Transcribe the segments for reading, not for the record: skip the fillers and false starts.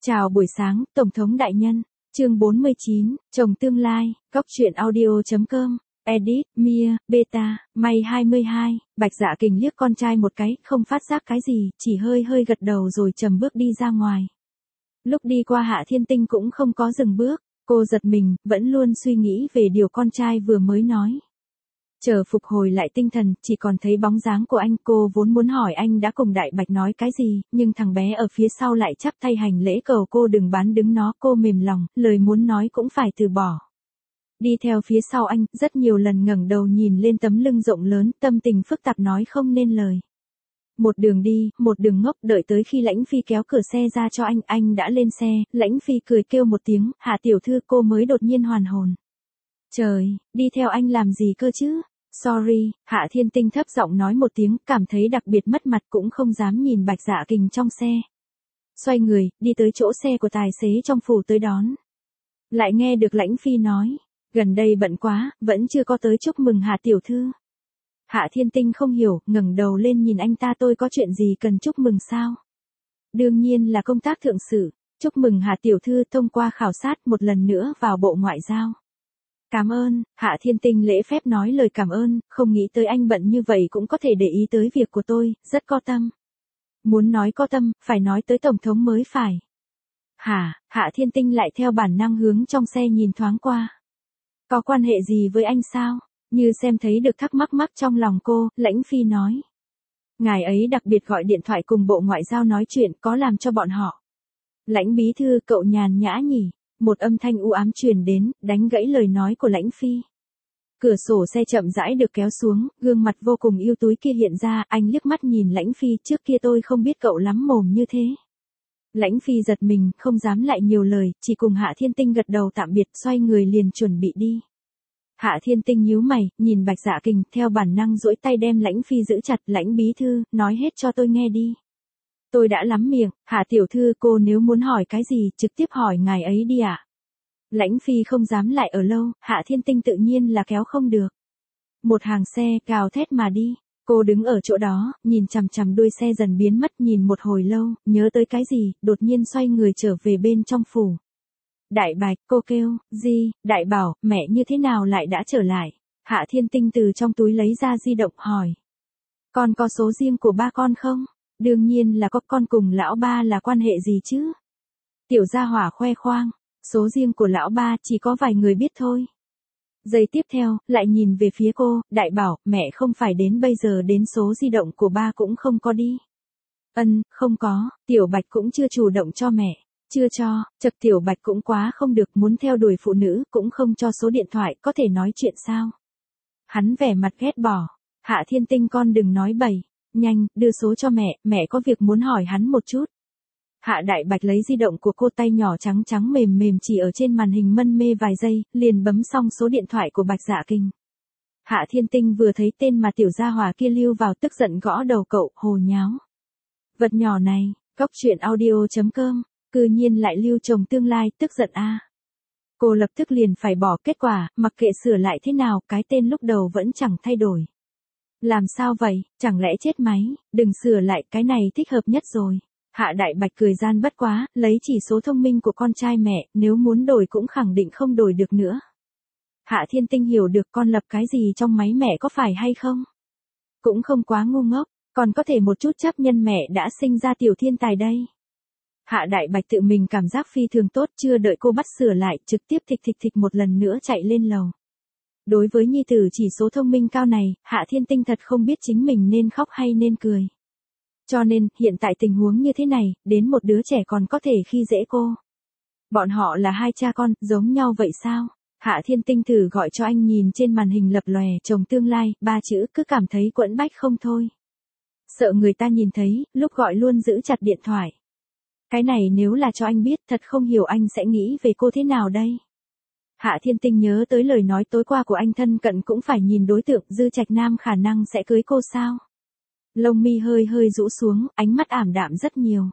Chào buổi sáng, Tổng thống đại nhân. Chương 49, chồng tương lai, góc truyện audio.com, edit, Mia, beta, May 22, Bạch Dạ Kình liếc con trai một cái, không phát giác cái gì, chỉ hơi hơi gật đầu rồi chầm bước đi ra ngoài. Lúc đi qua Hạ Thiên Tinh cũng không có dừng bước, cô giật mình, vẫn luôn suy nghĩ về điều con trai vừa mới nói. Chờ phục hồi lại tinh thần, chỉ còn thấy bóng dáng của anh, cô vốn muốn hỏi anh đã cùng Đại Bạch nói cái gì, nhưng thằng bé ở phía sau lại chắp tay hành lễ cầu cô đừng bán đứng nó, cô mềm lòng, lời muốn nói cũng phải từ bỏ. Đi theo phía sau anh, rất nhiều lần ngẩng đầu nhìn lên tấm lưng rộng lớn, tâm tình phức tạp nói không nên lời. Một đường đi, một đường ngốc, đợi tới khi Lãnh Phi kéo cửa xe ra cho anh đã lên xe, Lãnh Phi cười kêu một tiếng, Hạ tiểu thư, cô mới đột nhiên hoàn hồn. Trời, đi theo anh làm gì cơ chứ? Sorry, Hạ Thiên Tinh thấp giọng nói một tiếng, cảm thấy đặc biệt mất mặt cũng không dám nhìn Bạch Dạ Kình trong xe. Xoay người, đi tới chỗ xe của tài xế trong phủ tới đón. Lại nghe được Lãnh Phi nói, gần đây bận quá, vẫn chưa có tới chúc mừng Hạ tiểu thư. Hạ Thiên Tinh không hiểu, ngẩng đầu lên nhìn anh ta, tôi có chuyện gì cần chúc mừng sao? Đương nhiên là công tác thượng sự, chúc mừng Hạ tiểu thư thông qua khảo sát một lần nữa vào Bộ Ngoại giao. Cảm ơn, Hạ Thiên Tinh lễ phép nói lời cảm ơn, không nghĩ tới anh bận như vậy cũng có thể để ý tới việc của tôi, rất có tâm. Muốn nói có tâm, phải nói tới Tổng thống mới phải. Hạ Thiên Tinh lại theo bản năng hướng trong xe nhìn thoáng qua. Có quan hệ gì với anh sao? Như xem thấy được thắc mắc trong lòng cô, Lãnh Phi nói. Ngài ấy đặc biệt gọi điện thoại cùng Bộ Ngoại giao nói chuyện, có làm cho bọn họ. Lãnh bí thư, cậu nhàn nhã nhỉ? Một âm thanh u ám truyền đến, đánh gãy lời nói của Lãnh Phi. Cửa sổ xe chậm rãi được kéo xuống, gương mặt vô cùng ưu túi kia hiện ra, anh liếc mắt nhìn Lãnh Phi, trước kia tôi không biết cậu lắm mồm như thế. Lãnh Phi giật mình, không dám lại nhiều lời, chỉ cùng Hạ Thiên Tinh gật đầu tạm biệt, xoay người liền chuẩn bị đi. Hạ Thiên Tinh nhíu mày, nhìn Bạch Dạ Kình, theo bản năng duỗi tay đem Lãnh Phi giữ chặt, Lãnh bí thư, nói hết cho tôi nghe đi. Tôi đã lắm miệng, Hạ tiểu thư, cô nếu muốn hỏi cái gì, trực tiếp hỏi ngài ấy đi ạ. Lãnh Phi không dám lại ở lâu, Hạ Thiên Tinh tự nhiên là kéo không được. Một hàng xe, gào thét mà đi. Cô đứng ở chỗ đó, nhìn chằm chằm đuôi xe dần biến mất, nhìn một hồi lâu, nhớ tới cái gì, đột nhiên xoay người trở về bên trong phủ. Đại Bạch, cô kêu, gì, Đại Bảo, mẹ như thế nào lại đã trở lại? Hạ Thiên Tinh từ trong túi lấy ra di động hỏi. Con có số riêng của ba con không? Đương nhiên là có, con cùng lão ba là quan hệ gì chứ? Tiểu gia hỏa khoe khoang, số riêng của lão ba chỉ có vài người biết thôi. Giây tiếp theo, lại nhìn về phía cô, Đại Bảo, mẹ không phải đến bây giờ đến số di động của ba cũng không có đi. Không có, Tiểu Bạch cũng chưa chủ động cho mẹ. Chưa cho, chật Tiểu Bạch cũng quá không được, muốn theo đuổi phụ nữ, cũng không cho số điện thoại, có thể nói chuyện sao? Hắn vẻ mặt ghét bỏ. Hạ Thiên Tinh, con đừng nói bậy. Nhanh, đưa số cho mẹ có việc muốn hỏi hắn một chút. Hạ Đại Bạch lấy di động của cô, tay nhỏ trắng trắng mềm mềm chỉ ở trên màn hình mân mê vài giây, liền bấm xong số điện thoại của Bạch Dạ Kình. Hạ Thiên Tinh vừa thấy tên mà tiểu gia hỏa kia lưu vào tức giận gõ đầu cậu, hồ nháo. Vật nhỏ này, góc truyện audio.com, cư nhiên lại lưu chồng tương lai, tức giận a. Cô lập tức liền phải bỏ, kết quả, mặc kệ sửa lại thế nào, cái tên lúc đầu vẫn chẳng thay đổi. Làm sao vậy, chẳng lẽ chết máy, đừng sửa lại, cái này thích hợp nhất rồi. Hạ Đại Bạch cười gian bất quá, lấy chỉ số thông minh của con trai mẹ, nếu muốn đổi cũng khẳng định không đổi được nữa. Hạ Thiên Tinh hiểu được con lập cái gì trong máy mẹ có phải hay không? Cũng không quá ngu ngốc, còn có thể một chút chấp nhân mẹ đã sinh ra tiểu thiên tài đây. Hạ Đại Bạch tự mình cảm giác phi thường tốt, chưa đợi cô bắt sửa lại, trực tiếp thịch một lần nữa chạy lên lầu. Đối với nhi tử chỉ số thông minh cao này, Hạ Thiên Tinh thật không biết chính mình nên khóc hay nên cười. Cho nên, hiện tại tình huống như thế này, đến một đứa trẻ còn có thể khi dễ cô. Bọn họ là hai cha con, giống nhau vậy sao? Hạ Thiên Tinh thử gọi cho anh, nhìn trên màn hình lập lòe, chồng tương lai, 3 chữ, cứ cảm thấy quẫn bách không thôi. Sợ người ta nhìn thấy, lúc gọi luôn giữ chặt điện thoại. Cái này nếu là cho anh biết, thật không hiểu anh sẽ nghĩ về cô thế nào đây? Hạ Thiên Tinh nhớ tới lời nói tối qua của anh, thân cận cũng phải nhìn đối tượng, Dư Trạch Nam khả năng sẽ cưới cô sao? Lông mi hơi rũ xuống, ánh mắt ảm đạm rất nhiều.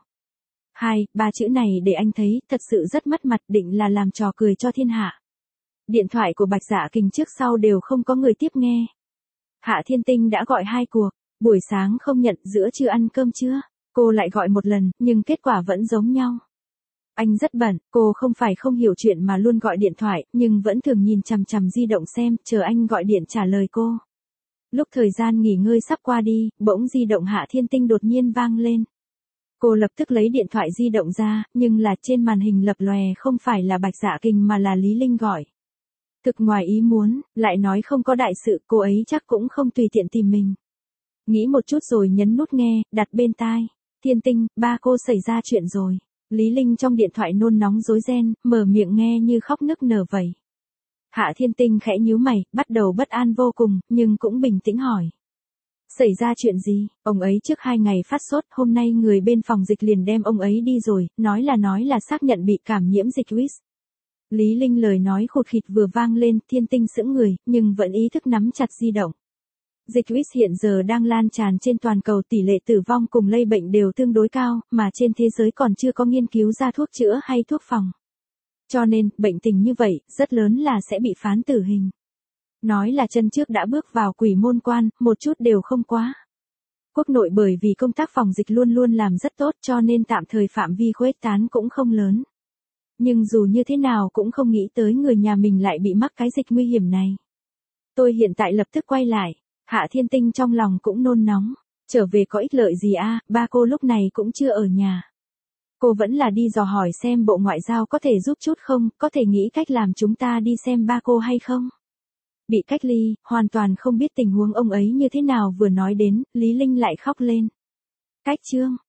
3 chữ này để anh thấy, thật sự rất mất mặt, định là làm trò cười cho thiên hạ. Điện thoại của Bạch Dạ Kình trước sau đều không có người tiếp nghe. Hạ Thiên Tinh đã gọi 2 cuộc, buổi sáng không nhận, giữa trưa ăn cơm chưa? Cô lại gọi một lần, nhưng kết quả vẫn giống nhau. Anh rất bận, cô không phải không hiểu chuyện mà luôn gọi điện thoại, nhưng vẫn thường nhìn chằm chằm di động xem, chờ anh gọi điện trả lời cô. Lúc thời gian nghỉ ngơi sắp qua đi, bỗng di động Hạ Thiên Tinh đột nhiên vang lên. Cô lập tức lấy điện thoại di động ra, nhưng là trên màn hình lập lòe không phải là Bạch Dạ Kình mà là Lý Linh gọi. Thực ngoài ý muốn, lại nói không có đại sự, cô ấy chắc cũng không tùy tiện tìm mình. Nghĩ một chút rồi nhấn nút nghe, đặt bên tai. Thiên Tinh, ba cô xảy ra chuyện rồi. Lý Linh trong điện thoại nôn nóng rối ren, mở miệng nghe như khóc nức nở vậy. Hạ Thiên Tinh khẽ nhíu mày, bắt đầu bất an vô cùng, nhưng cũng bình tĩnh hỏi. Xảy ra chuyện gì? Ông ấy trước 2 ngày phát sốt, hôm nay người bên phòng dịch liền đem ông ấy đi rồi, nói là xác nhận bị cảm nhiễm dịch virus. Lý Linh lời nói khụt khịt vừa vang lên, Thiên Tinh sững người, nhưng vẫn ý thức nắm chặt di động. Dịch virus hiện giờ đang lan tràn trên toàn cầu, tỷ lệ tử vong cùng lây bệnh đều tương đối cao, mà trên thế giới còn chưa có nghiên cứu ra thuốc chữa hay thuốc phòng. Cho nên, bệnh tình như vậy, rất lớn là sẽ bị phán tử hình. Nói là chân trước đã bước vào quỷ môn quan, một chút đều không quá. Quốc nội bởi vì công tác phòng dịch luôn luôn làm rất tốt cho nên tạm thời phạm vi khuếch tán cũng không lớn. Nhưng dù như thế nào cũng không nghĩ tới người nhà mình lại bị mắc cái dịch nguy hiểm này. Tôi hiện tại lập tức quay lại, Hạ Thiên Tinh trong lòng cũng nôn nóng. Trở về có ích lợi gì a? Ba cô lúc này cũng chưa ở nhà. Cô vẫn là đi dò hỏi xem Bộ Ngoại giao có thể giúp chút không, có thể nghĩ cách làm chúng ta đi xem ba cô hay không. Bị cách ly, hoàn toàn không biết tình huống ông ấy như thế nào, vừa nói đến, Lý Linh lại khóc lên. Cách chương